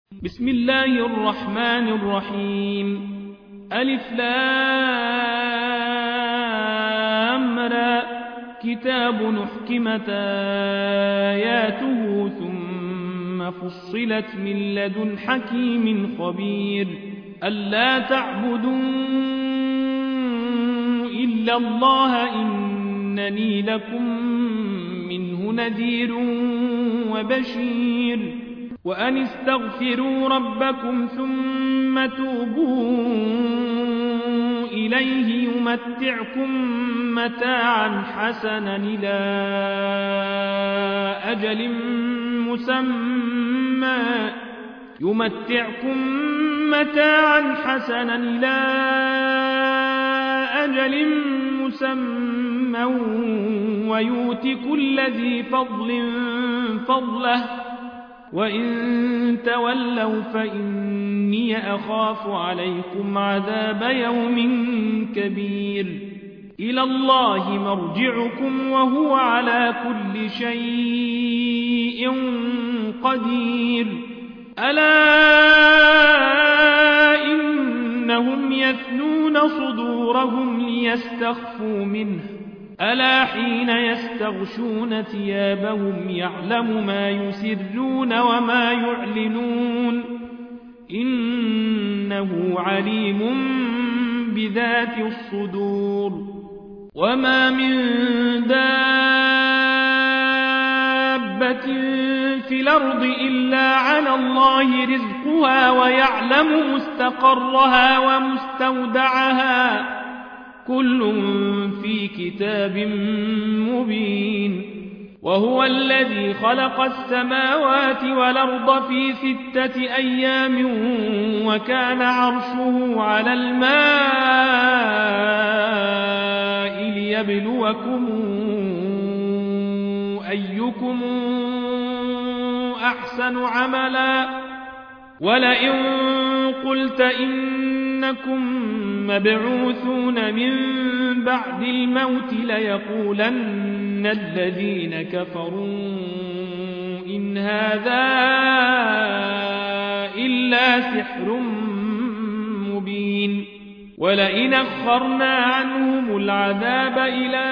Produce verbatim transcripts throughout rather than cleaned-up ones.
بسم الله الرحمن الرحيم ألف لام را كتاب نحكمت آياته ثم فصلت من لدن حكيم خبير ألا تعبدوا إلا الله إنني لكم منه نذير وبشير وأن استغفروا ربكم ثم توبوا إليه يمتعكم متاعا حسنا إلى أجل مسمى يمتعكم متاعا حسنا إلى أجل مسمى ويؤت كل ذي فضل فضله وإن تولوا فإني أخاف عليكم عذاب يوم كبير إلى الله مرجعكم وهو على كل شيء قدير ألا إنهم يثنون صدورهم ليستخفوا منه ألا حين يستغشون ثيابهم يعلم ما يسرون وما يعلنون إنه عليم بذات الصدور وما من دابة في الأرض إلا على الله رزقها ويعلم مستقرها ومستودعها كل في كتاب مبين وهو الذي خلق السماوات والأرض في ستة أيام وكان عرشه على الماء ليبلوكم أيكم أحسن عملا ولئن قلت إنكم مبعوثون من بعد الموت ليقولن الذين كفروا إن هذا إلا سحر مبين ولئن أخرنا عنهم العذاب إلى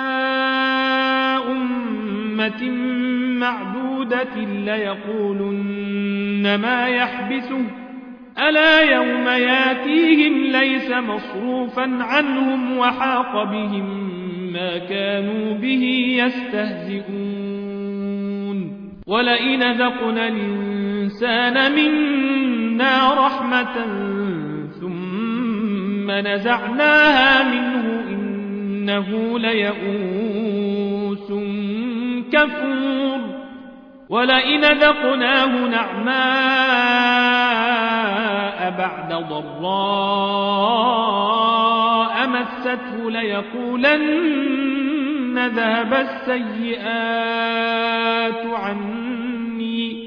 أمة معدودة ليقولن ما يحبسه ألا يوم ياتيهم ليس مصروفا عنهم وحاق بهم ما كانوا به يستهزئون ولئن ذقنا الإنسان منا رحمة ثم نزعناها منه إنه ليئوس كفور ولئن ذقناه نعماء بعد ضراء مسته ليقولن ذهب السيئات عني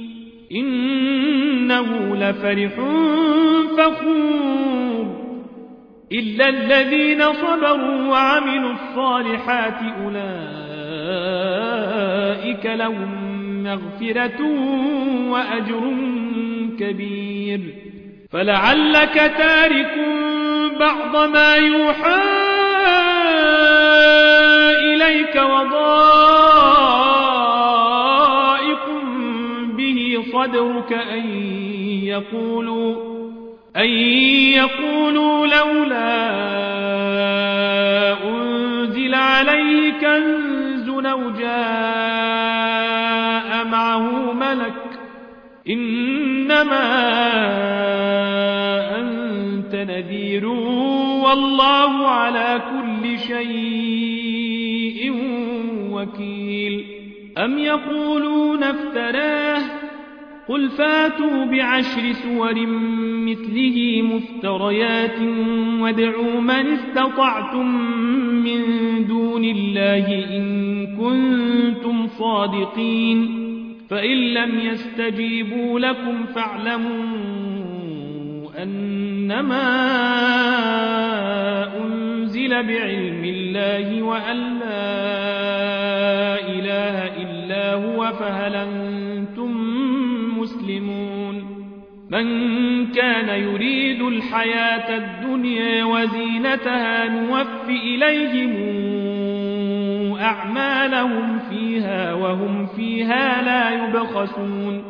إنه لفرح فخور إلا الذين صبروا وعملوا الصالحات أولئك لهم مغفرة وأجر كبير فلعلك تارك بعض ما يوحى إليك وضائق به صدرك أن يقولوا, أن يقولوا لولا أنزل عليه كنز أو جاء معه ملك إنما أنت نذير والله على كل شيء وكيل أم يقولون افتراه قل فاتوا بعشر سور مثله مفتريات وادعوا من استطعتم من دون الله إن كنتم صادقين فإن لم يستجيبوا لكم فاعلموا أنما أنزل بعلم الله وأن لا إله إلا هو فهل أنتم مسلمون من كان يريد الحياة الدنيا وزينتها نوف إليهم أعمالهم فيها وهم فيها لا يبخسون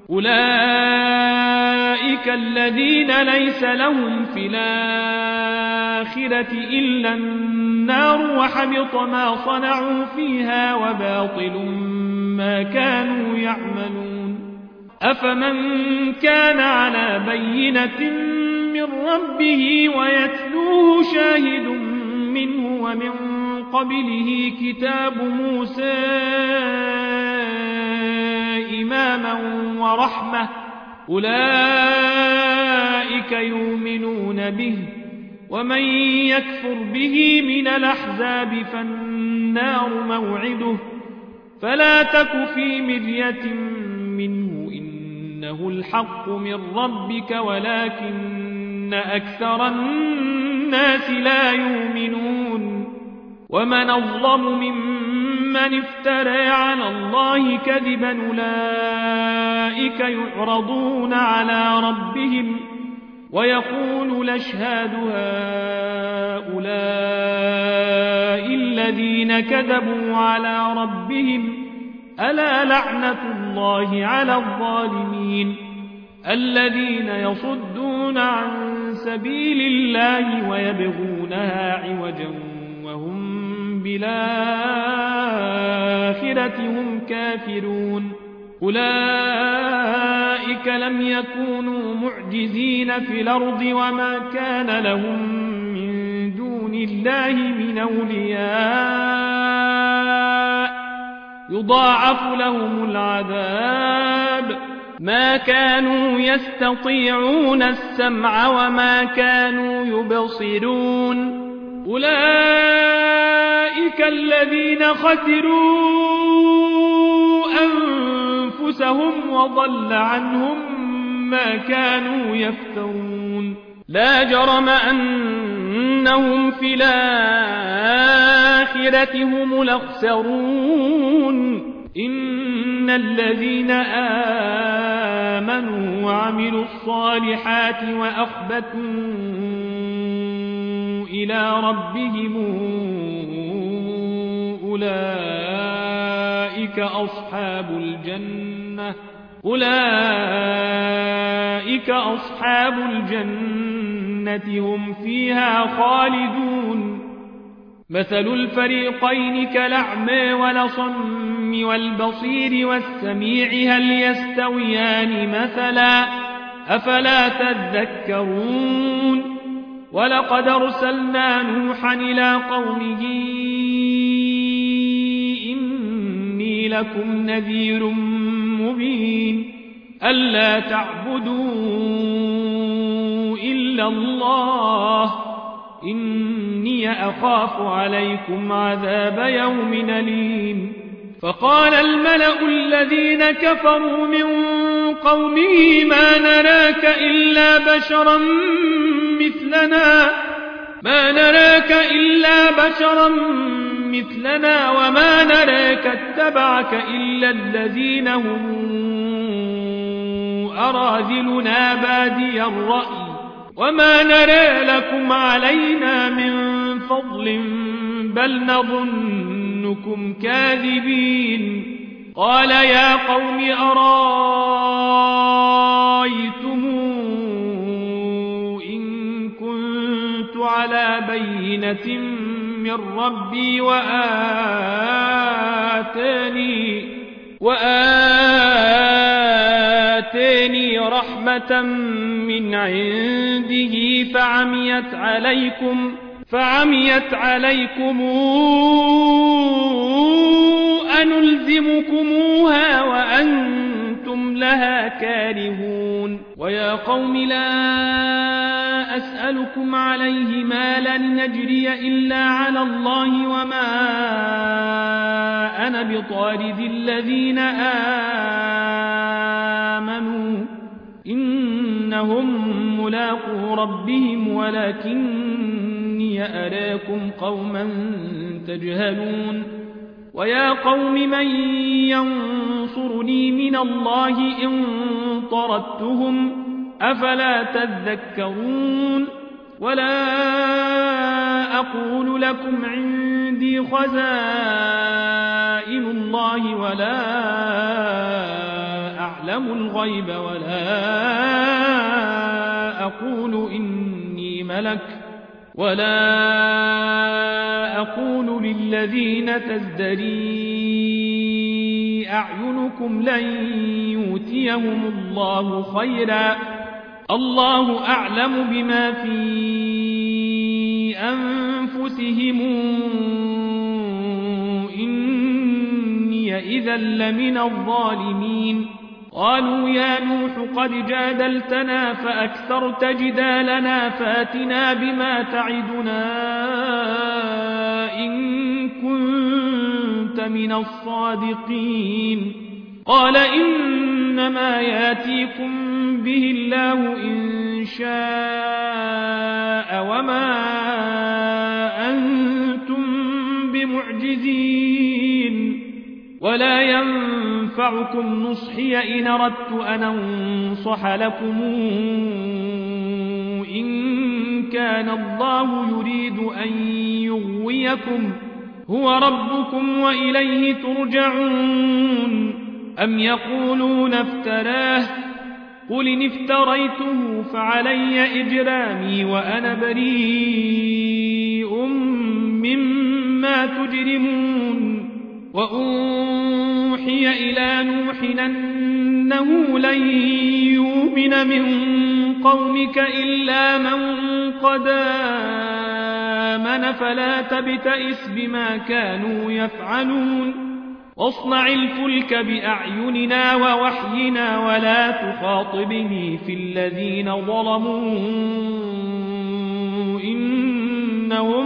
أولئك الذين ليس لهم في الآخرة إلا النار وحبط ما صنعوا فيها وباطل ما كانوا يعملون أفمن كان على بينة من ربه ويتلوه شاهد منه ومن قبله كتاب موسى إماما ورحمة أولئك يؤمنون به ومن يكفر به من الأحزاب فالنار موعده فلا تك في مرية منه إنه الحق من ربك ولكن أكثر الناس لا يؤمنون ومن أظلم ممن افترى على الله كذبا أولئك يعرضون على ربهم ويقول الأشهاد هؤلاء الذين كذبوا على ربهم ألا لعنة الله على الظالمين الذين يصدون عن سبيل الله ويبغونها عوجا وهم بالآخرة هم كافرون أولئك لم يكونوا معجزين في الأرض وما كان لهم من دون الله من أولياء يضاعف لهم العذاب ما كانوا يستطيعون السمع وما كانوا يبصرون أولئك الذين خسروا أنفسهم وضل عنهم ما كانوا يفترون لا جرم أنهم في الآخرة هم الأخسرون إن الذين آمنوا وعملوا الصالحات وأخبتوا إلى ربهم أولئك أصحاب الجنة أولئك أصحاب الجنة هم فيها خالدون مثل الفريقين كالأعمى والأصم والبصير والسميع هل يستويان مثلا أفلا تذكرون ولقد أرسلنا نوحا إلى قومه إني لكم نذير مبين ألا تعبدوا إلا الله إني أخاف عليكم عذاب يوم أليم فقال الملأ الذين كفروا من قومه ما نراك إلا بشرا مثلنا ما نراك إلا بشرا مثلنا وما نراك اتبعك إلا الذين هم أراذلنا بادي الرأي وما نرى لكم علينا من فضل بل نظنكم كاذبين قال يا قوم أرايتم إن كنت على بينة من ربي وآتاني وآتاني رحمة من عنده فعميت عليكم فعميت عليكم أنلزمكموها وأنتم لها كارهون ويا قوم لا أسألكم عليه مالا نجري إلا على الله وما أنا بطارد الذين آمنوا إنهم ملاقو ربهم ولكني أراكم قوما تجهلون ويا قوم من ينصرني من الله إن طردتهم أفلا تذكرون ولا أقول لكم عندي خزائن الله ولا أعلم الغيب ولا أقول إني ملك ولا أقول للذين تزدري أعينكم لن يؤتيهم الله خيرا الله أعلم بما في أنفسهم إني إذا لمن الظالمين قالوا يا نوح قد جادلتنا فأكثرت جدالنا فاتنا بما تعدنا إن كنت من الصادقين قال إنما ياتيكم به الله إن شاء وما أنتم بمعجزين ولا ينفعكم نصحي إن أردت أن أنصح لكم إن كان الله يريد أن يغويكم هو ربكم وإليه ترجعون أم يقولون افتراه قل إن افتريته فعلي إجرامي وأنا بريء مما تجرمون وأوحي إلى نوح أنه لن يؤمن من قومك إلا من قد آمن فلا تبتئس بما كانوا يفعلون واصنع الفلك بأعيننا ووحينا ولا تخاطبني في الذين ظلموا إنهم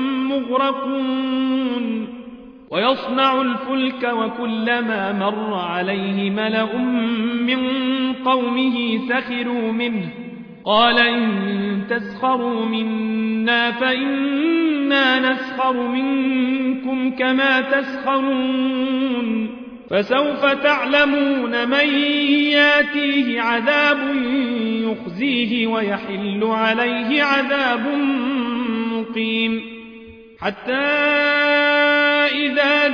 مغرقون ويصنع الفلك وكلما مر عليه ملأ من قومه سخروا منه قال إن تسخروا منا فإنا نسخر منكم كما تسخرون فسوف تعلمون من ياتيه عذاب يخزيه ويحل عليه عذاب مقيم حتى إذا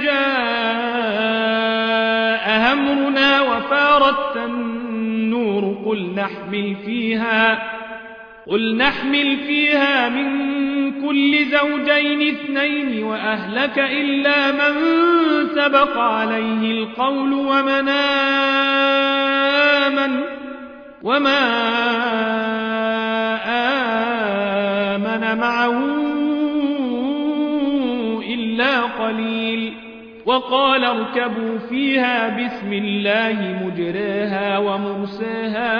جاء أمرنا وفارت النور قل نحمل فيها قل نحمل فيها من كل زوجين اثنين وأهلك إلا من سبق عليه القول ومن آمن وما آمن معه إلا قليل وقال اركبوا فيها بسم الله مجراها ومرساها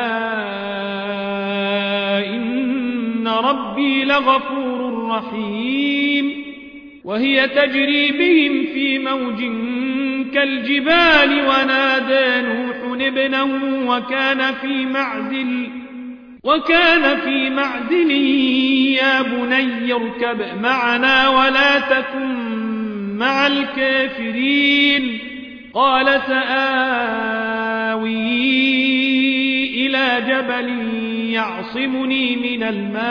إن ربي لغفور رحيم وهي تجري بهم في موج كالجبال ونادى نوح ابنه وكان في معزل وكان في معزل يا بني اركب معنا ولا تكن مع الكافرين قال سآوي إلى جبل يعصمني من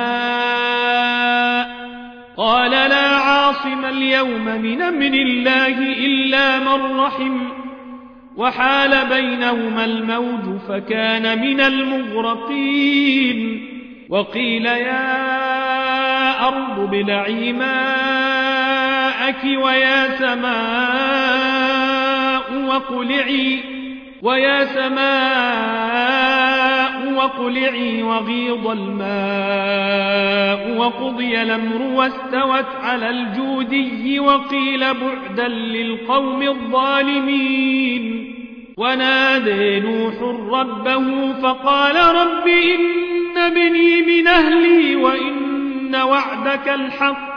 الماء قال لا عاصم اليوم من أمر الله إلا من رحم وحال بينهما الموج فكان من المغرقين وقيل يا أرض ابلعي ماءك ويا سماء وقلعي ويا سماء وقلعي وغيض الماء وقضي الأمر واستوت على الجودي وقيل بعدا للقوم الظالمين ونادى نوح ربه فقال رب إن ابني من أهلي وإن وعدك الحق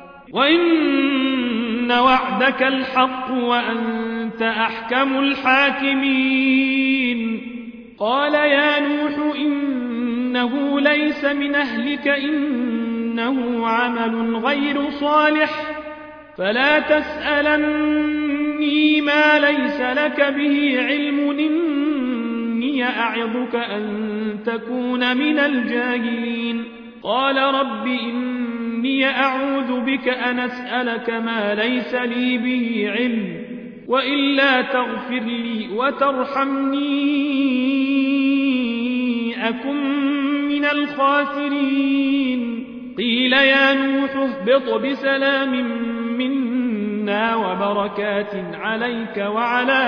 وإن وعدك الحق وأنت أحكم الحاكمين قال يا نوح إنه ليس من أهلك إنه عمل غير صالح فلا تسألني ما ليس لك به علم إني أعظك أن تكون من الجاهلين قال رب إني أعوذ بك أن أسألك ما ليس لي به علم وإلا تغفر لي وترحمني أكن من الخاسرين قيل يا نوح اهبط بسلام منا وبركات عليك وعلى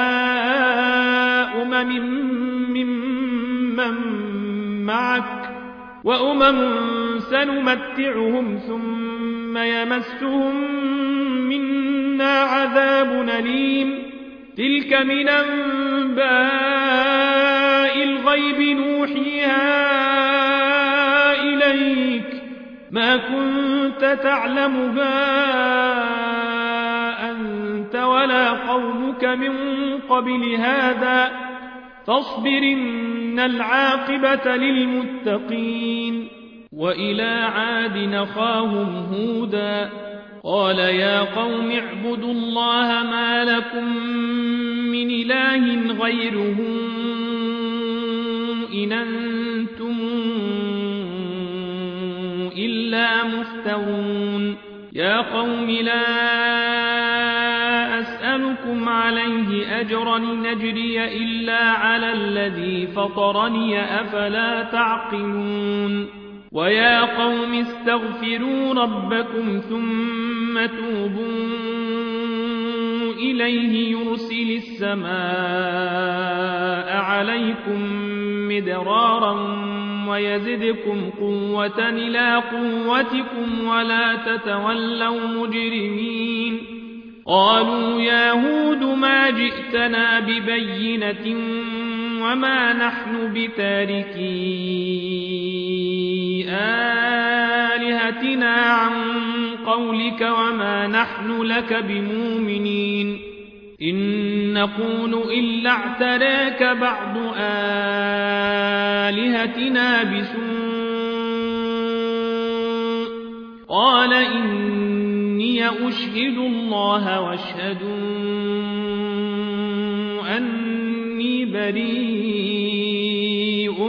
أمم ممن معك وأمم سنمتعهم ثم يمسهم منا عذاب أليم تلك من أنباء الغيب نوحيها إليك ما كنت تعلمها أنت ولا قومك من قبل هذا فاصبر إن العاقبة للمتقين وإلى عاد أخاهم هودا قال يا قوم اعبدوا الله ما لكم من إله غيره إن أنتم إلا مفترون يا قوم لا أسألكم عليه أجرا نجري إلا على الذي فطرني أفلا تعقلون ويا قوم استغفروا ربكم ثم توبوا إليه يرسل السماء عليكم مدرارا ويزدكم قوة إلى قوتكم ولا تتولوا مجرمين قالوا يا هود ما جئتنا ببينة وما نحن بتاركي آلهتنا عن قولك وما نحن لك بمؤمنين إن نقول إلا اعتراك بعض آلهتنا بسوء قال إني أشهد الله واشهدوا أني بريء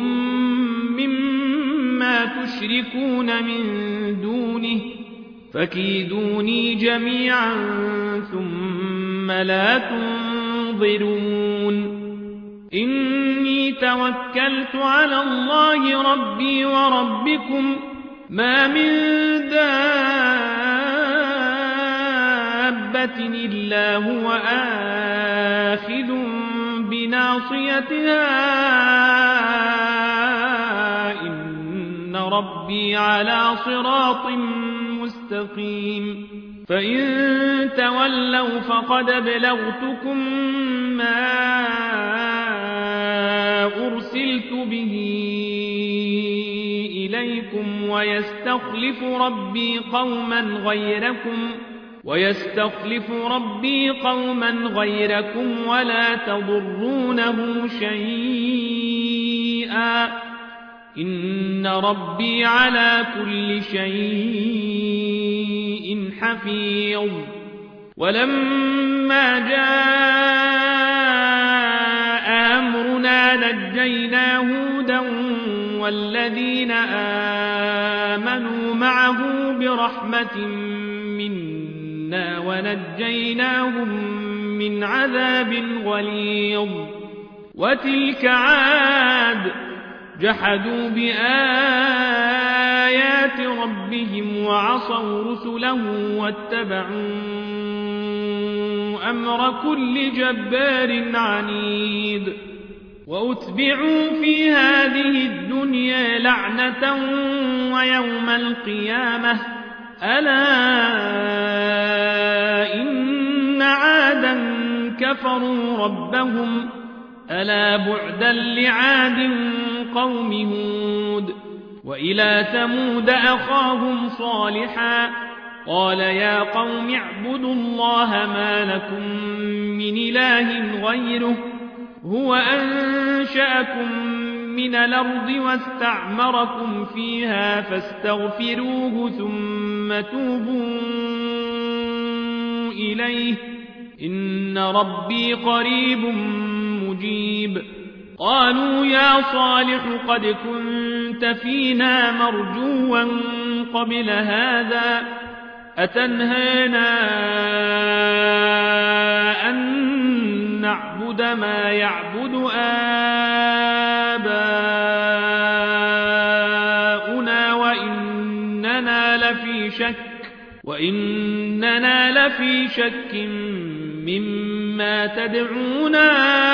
مما تشركون من دونه فكيدوني جميعا ثم لا تنظرون إني توكلت على الله ربي وربكم ما من دابة إلا هو آخذ بناصيتها إن ربي على صراط مستقيم فإن تولوا فقد بلغتكم ما أرسلت به إليكم ويستخلف ربي قوما غيركم ويستخلف ربي قوما غيركم ولا تضرونه شيئا إن ربي على كل شيء حفيظ ولما جاء أمرنا نجينا هودا والذين آمنوا معه برحمة منا ونجيناهم من عذاب غليظ وتلك عاد جحدوا بآيات ربهم وعصوا رسله واتبعوا أمر كل جبار عنيد وأتبعوا في هذه الدنيا لعنة ويوم القيامة ألا إن عادا كفروا ربهم ألا بعدا لعاد قوم هود وإلى ثمود أخاهم صالحا قال يا قوم اعبدوا الله ما لكم من إله غيره هو أنشأكم من الأرض واستعمركم فيها فاستغفروه ثم توبوا إليه إن ربي قريب مجيب قالوا يا صالح قد كنت فينا مرجوا قبل هذا أتنهانا أن نعبد ما يعبد آباؤنا وإننا لفي شك وإننا لفي شك مما تدعونا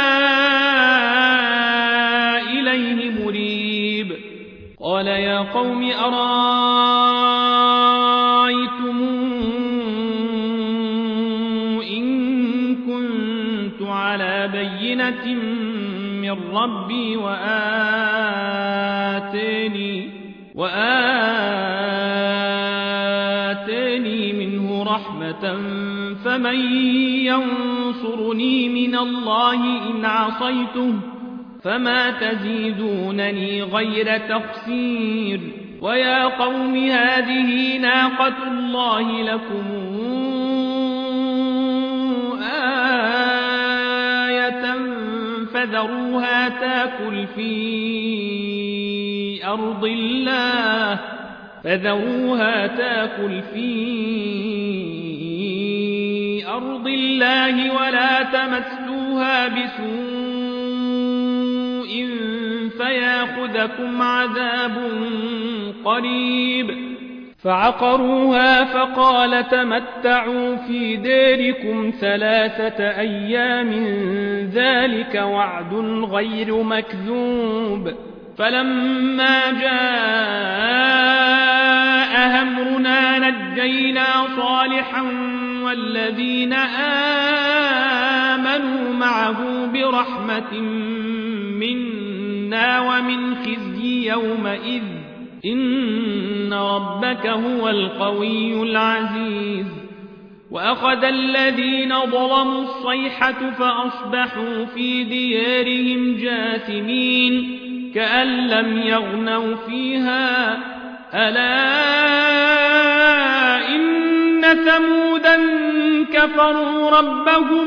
إليه مريب قال يا قوم أرأيتم إن كنت على بينة من ربي وآتاني وآتاني منه رحمة فمن ينصرني من الله إن عصيته فما تزيدونني غير تخسير ويا قوم هذه ناقة الله لكم آية فذروها تاكل في أرض الله فذروها تاكل في أرض الله ولا تمسوها بسوء فياخذكم عذاب قريب فعقروها فقال تمتعوا في ديركم ثلاثة أيام ذلك وعد غير مكذوب فلما جاء أمرنا نجينا صالحا والذين آمنوا معه برحمة منا ومن خزي يومئذ إن ربك هو القوي العزيز وأخذ الذين ظلموا الصيحة فأصبحوا في ديارهم جاثمين كأن لم يغنوا فيها ألا إن ثمودا كفروا ربهم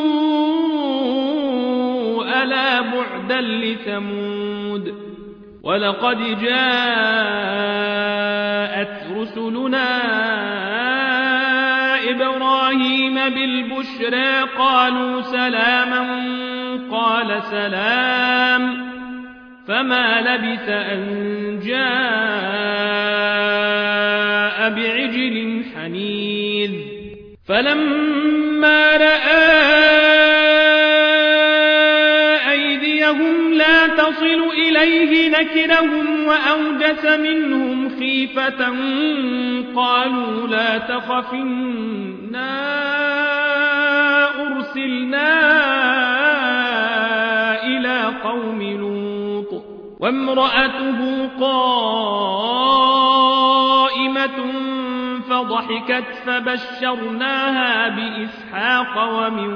ألا بعدا لثمود ولقد جاءت رسلنا إبراهيم بالبشرى قالوا سلاما قال سلام فما لبث أن جاء بعجل حنيذ فلما رأى أيديهم لا تصل إليه نكرهم وأوجس منهم خيفة قالوا لا تخف إنا أرسلنا إلى قوم لوط وامرأته قائمة فضحكت فبشرناها بإسحاق ومن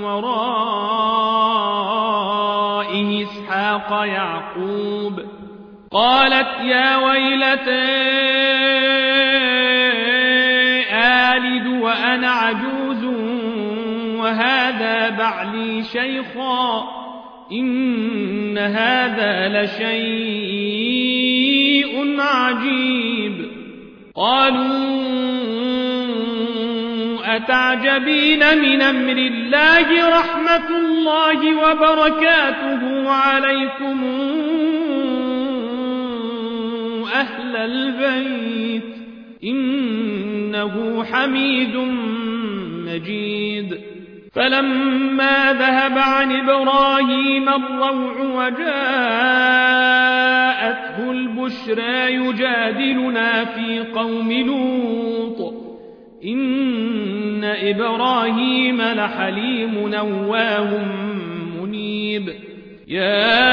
وراء إسحاق يعقوب قالت يا ويلتى آلد وأنا عجوز وهذا بعلي شيخا إن هذا لشيء عجيب قالوا أتعجبين من أمر الله رحمة الله وبركاته عليكم أهل البيت إنه حميد مجيد فلما ذهب عن إبراهيم الروع وجاءته البشرى يجادلنا في قوم لوط إن إبراهيم لحليم نواه منيب يا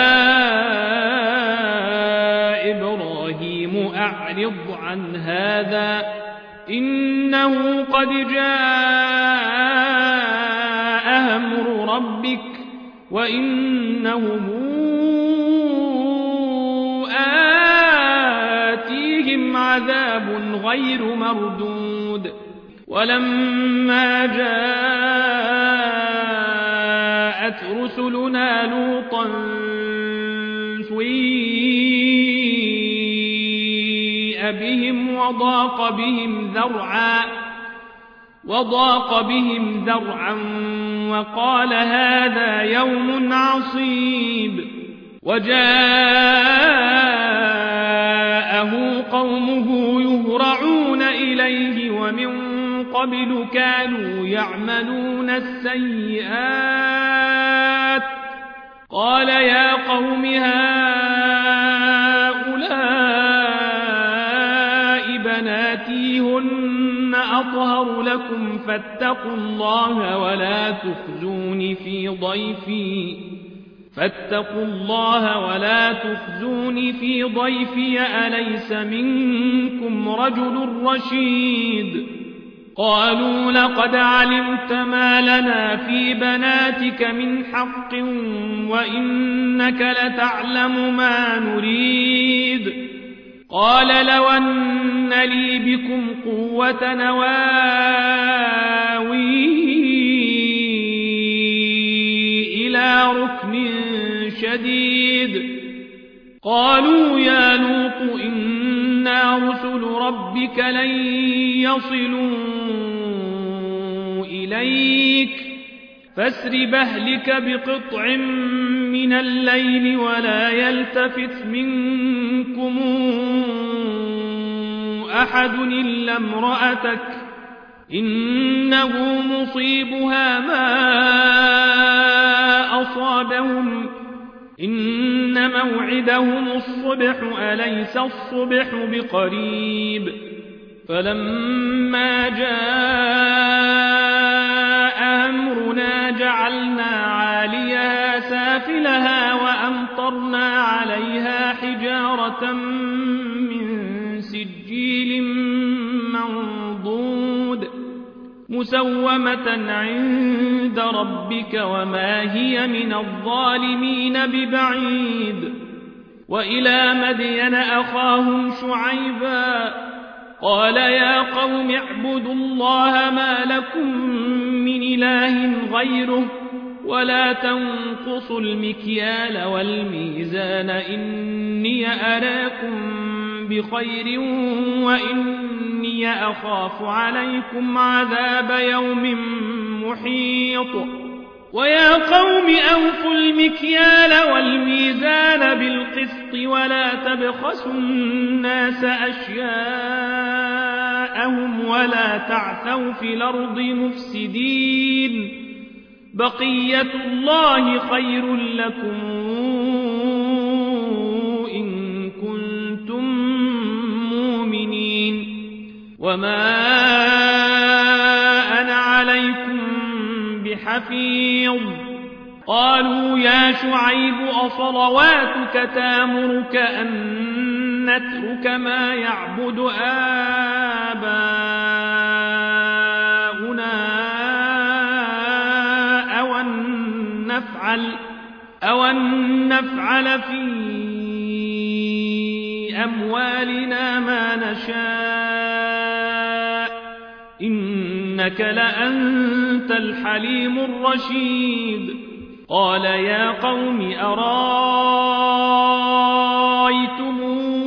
إبراهيم أعرض عن هذا إنه قد جاء أمر ربك وإنهم آتيهم عذاب غير مردود ولما جاءت رسلنا لوطا سيء بهم وضاق بهم ذرعا وضاق بهم ذرعا وقال هذا يوم عصيب وجاءه قومه يهرعون إليه ومن قبل كانوا يعملون السيئات قال يا قوم هؤلاء بناتي هن أطهر لكم فاتقوا الله ولا تخزون في ضيفي فاتقوا الله ولا تخزون في ضيفي أليس منكم رجل رشيد قالوا لقد علمت ما لنا في بناتك من حق وإنك لتعلم ما نريد قال لو أن لي بكم قوة نواوي إلى ركن شديد قالوا يا لوط إنا رسل ربك لن يصلوا إليك فاسر بأهلك بقطع من الليل ولا يلتفت منكم أحد إلا امرأتك إنه مصيبها ما أصابهم إن موعدهم الصبح أليس الصبح بقريب فلما جاء أمرنا جعلنا عاليها سافلها وأمطرنا عليها حجارة من سجيل منضود مسومة عند ربك وما هي من الظالمين ببعيد وإلى مدين أخاهم شعيبا قال يا قوم اعبدوا الله ما لكم من إله غيره ولا تنقصوا المكيال والميزان إني أراكم بخير وإني أخاف عليكم عذاب يوم محيط ويا قوم أوفوا المكيال والميزان بالقسط ولا تبخسوا الناس أشياءهم ولا تعثوا في الأرض مفسدين بقية الله خير لكم إن كنتم مؤمنين وما أنا عليكم بحفيظ قالوا يا شعيب أصلواتك تامرك أن نترك ما يعبد آباؤنا أو أن نفعل أو أن نفعل في أموالنا ما نشاء إنك لأنت الحليم الرشيد قال يا قوم أرايتم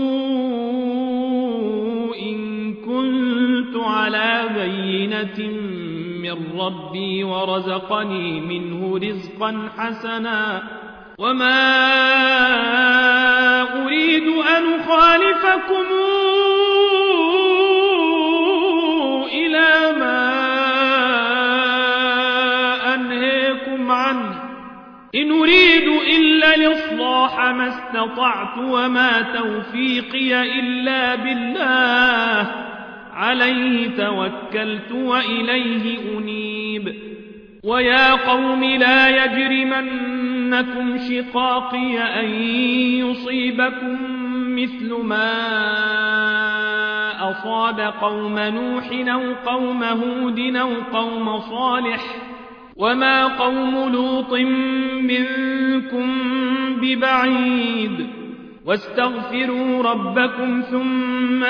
إن كنت على بينة من ربي ورزقني منه رزقا حسنا وما أريد أن أخالفكم إلى ما أنهيكم عنه إن أريد إلا الإصلاح ما استطعت وما توفيقي إلا بالله عليه توكلت وإليه أنيب ويا قوم لا يجرمنكم شقاقي أن يصيبكم مثل ما أصاب قوم نوح أو قوم هود أو قوم صالح وما قوم لوط منكم ببعيد واستغفروا ربكم ثم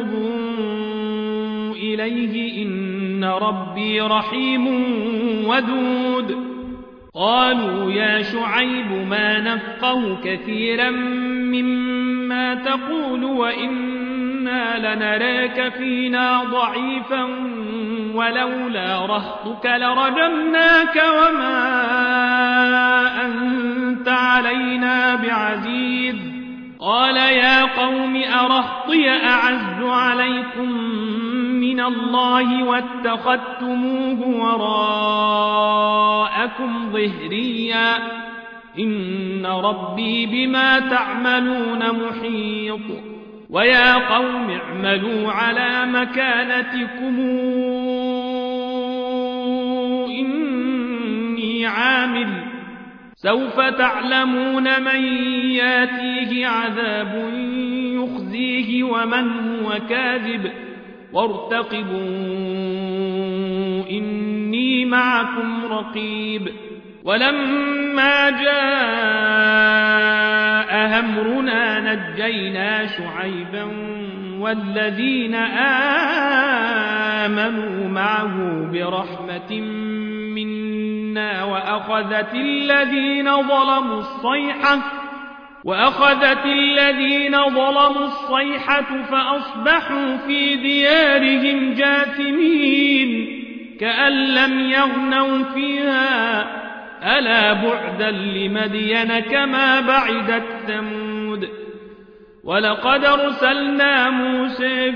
توبوا إليه إن ربي رحيم ودود قالوا يا شعيب ما نفقه كثيرا مما تقول وإنا إنا لنراك فينا ضعيفا ولولا رهطك لرجمناك وما أنت علينا بعزيز قال يا قوم أرهطي أعز عليكم من الله واتخذتموه وراءكم ظهريا إن ربي بما تعملون محيط ويا قوم اعملوا على مكانتكم إني عامل سوف تعلمون من ياتيه عذاب يخزيه ومن هو كاذب وارتقبوا إني معكم رقيب ولما جاء أمرنا نجينا شعيبا والذين آمنوا معه برحمة منا وأخذت الذين ظلموا الصيحة وأخذت الذين ظلموا الصيحة فأصبحوا في ديارهم جاثمين كأن لم يغنوا فيها ألا بعدا لمدين كما بعدت ثمود ولقد أرسلنا موسى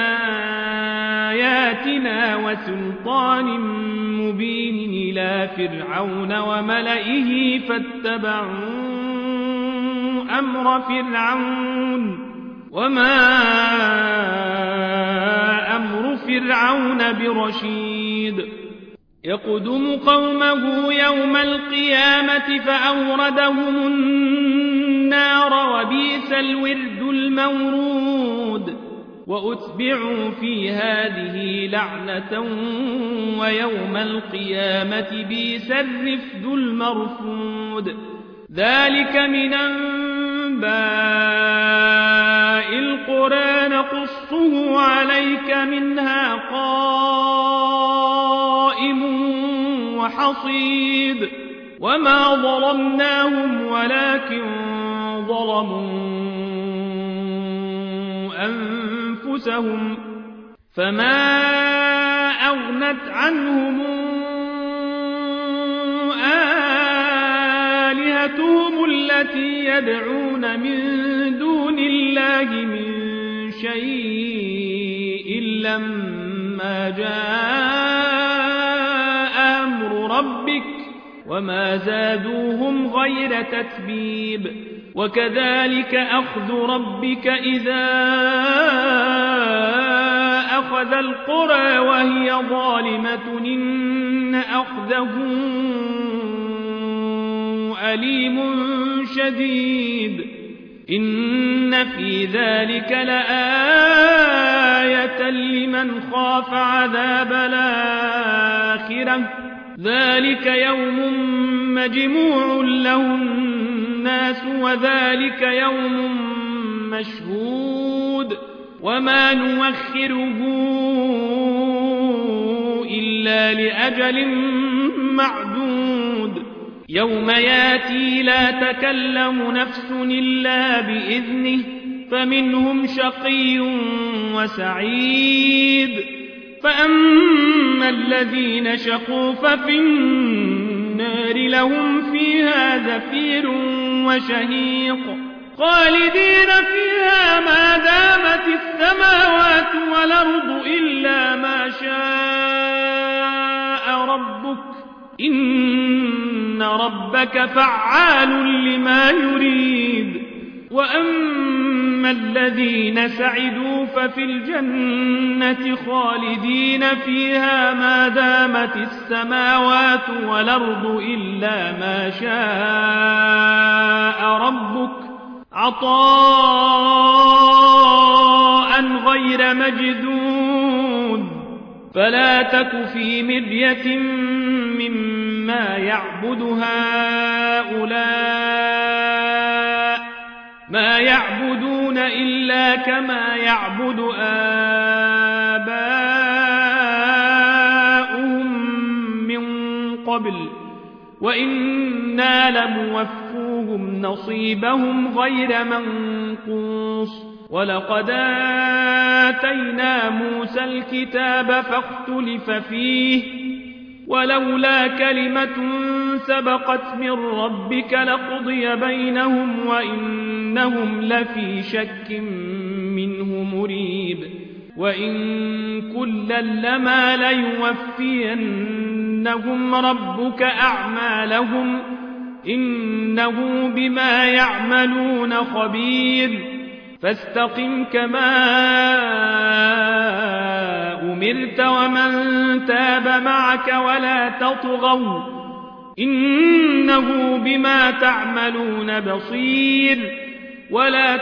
بآياتنا وسلطان مبين إلى فرعون وملئه فاتبعوا أمر فرعون وما أمر فرعون برشيد يقدم قومه يوم القيامة فأوردهم النار وبئس الورد المورود وأتبعوا في هذه لعنة ويوم القيامة بئس الرفد المرفود ذلك من أنباء القرى نقصه عليك منها قائم وحصيد وما ظلمناهم ولكن ظلموا أنفسهم فما أغنت عنهم آلهتهم التي يدعون من دون الله من شيء لما جاء أمر ربك وما زادوهم غير تتبيب وكذلك أخذ ربك إذا أخذ القرى وهي ظالمة إن أخذه أليم شديد إن في ذلك لآية لمن خاف عذاب الآخرة ذلك يوم مجموع له الناس وذلك يوم مشهود وما نوخره إلا لأجل معدود يوم ياتي لا تكلم نفس إلا بإذنه فمنهم شقي وسعيد فأما الذين شقوا ففي النار لهم فيها زفير وشهيق خالدين فيها ما دامت السماوات والأرض إلا ما شاء ربك إن ربك فعال لما يريد وأما الذين سعدوا ففي الجنة خالدين فيها ما دامت السماوات والأرض إلا ما شاء ربك عطاء غير مجدود فلا تك في مرية مما يعبد هؤلاء ما يعبدون إلا كما يعبد آباؤهم من قبل وإنا لموفوهم نصيبهم غير منقوص ولقد آتينا موسى الكتاب فاختلف فيه ولولا كلمة سبقت من ربك لقضي بينهم وإنهم لفي شك منه مريب وإن كلا لما ليوفينهم ربك أعمالهم إنه بما يعملون خبير فاستقم كما أمرت ومن تاب معك ولا تطغوا إنه بما تعملون بصير ولا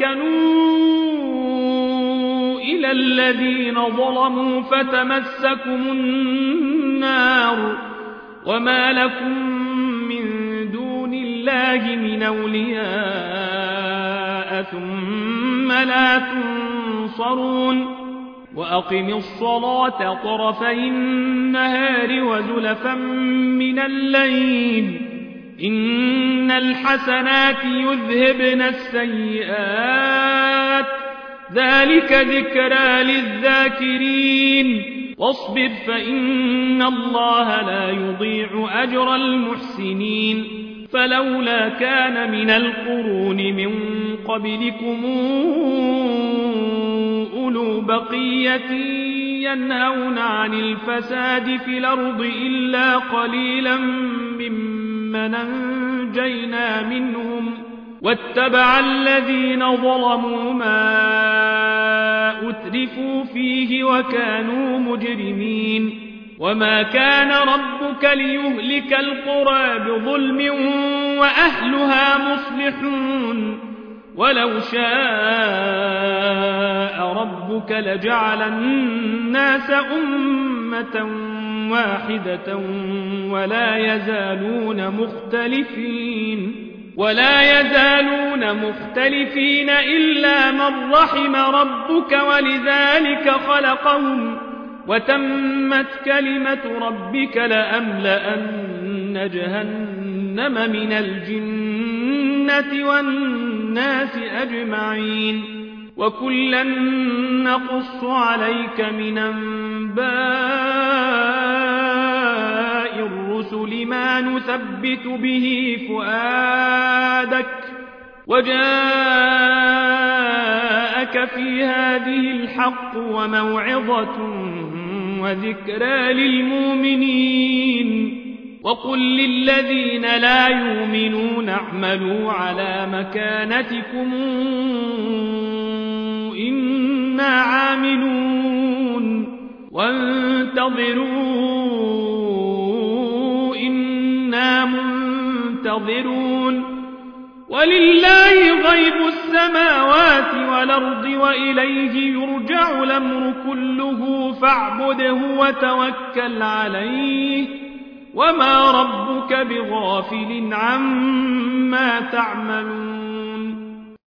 تركنوا إلى الذين ظلموا فتمسكم النار وما لكم من دون الله من أولياء ثم لا تنصرون وأقم الصلاة طرفي النهار وزلفا من الليل إن الحسنات يذهبن السيئات ذلك ذكرى للذاكرين واصبر فإن الله لا يضيع أجر المحسنين فلولا كان من القرون من قبلكم أولو بقية ينهون عن الفساد في الأرض إلا قليلا ممن أنجينا منهم واتبع الذين ظلموا ما أترفوا فيه وكانوا مجرمين وما كان ربك ليهلك القرى بظلم وأهلها مصلحون ولو شاء ربك لجعل الناس أمة واحدة ولا يزالون مختلفين ولا يزالون مختلفين إلا من رحم ربك ولذلك خلقهم وتمت كلمة ربك لأملأن جهنم من الجنة والناس أجمعين وكلا نقص عليك من أنباء الرسل ما نثبت به فؤادك وجاءك في هذه الحق وموعظة وذكرى للمؤمنين وقل للذين لا يؤمنون اعملوا على مكانتكم إنا عاملون وانتظروا إنا منتظرون ولله غيب السماوات والأرض وإليه يرجع الأمر كله فاعبده وتوكل عليه وما ربك بغافل عما تعملون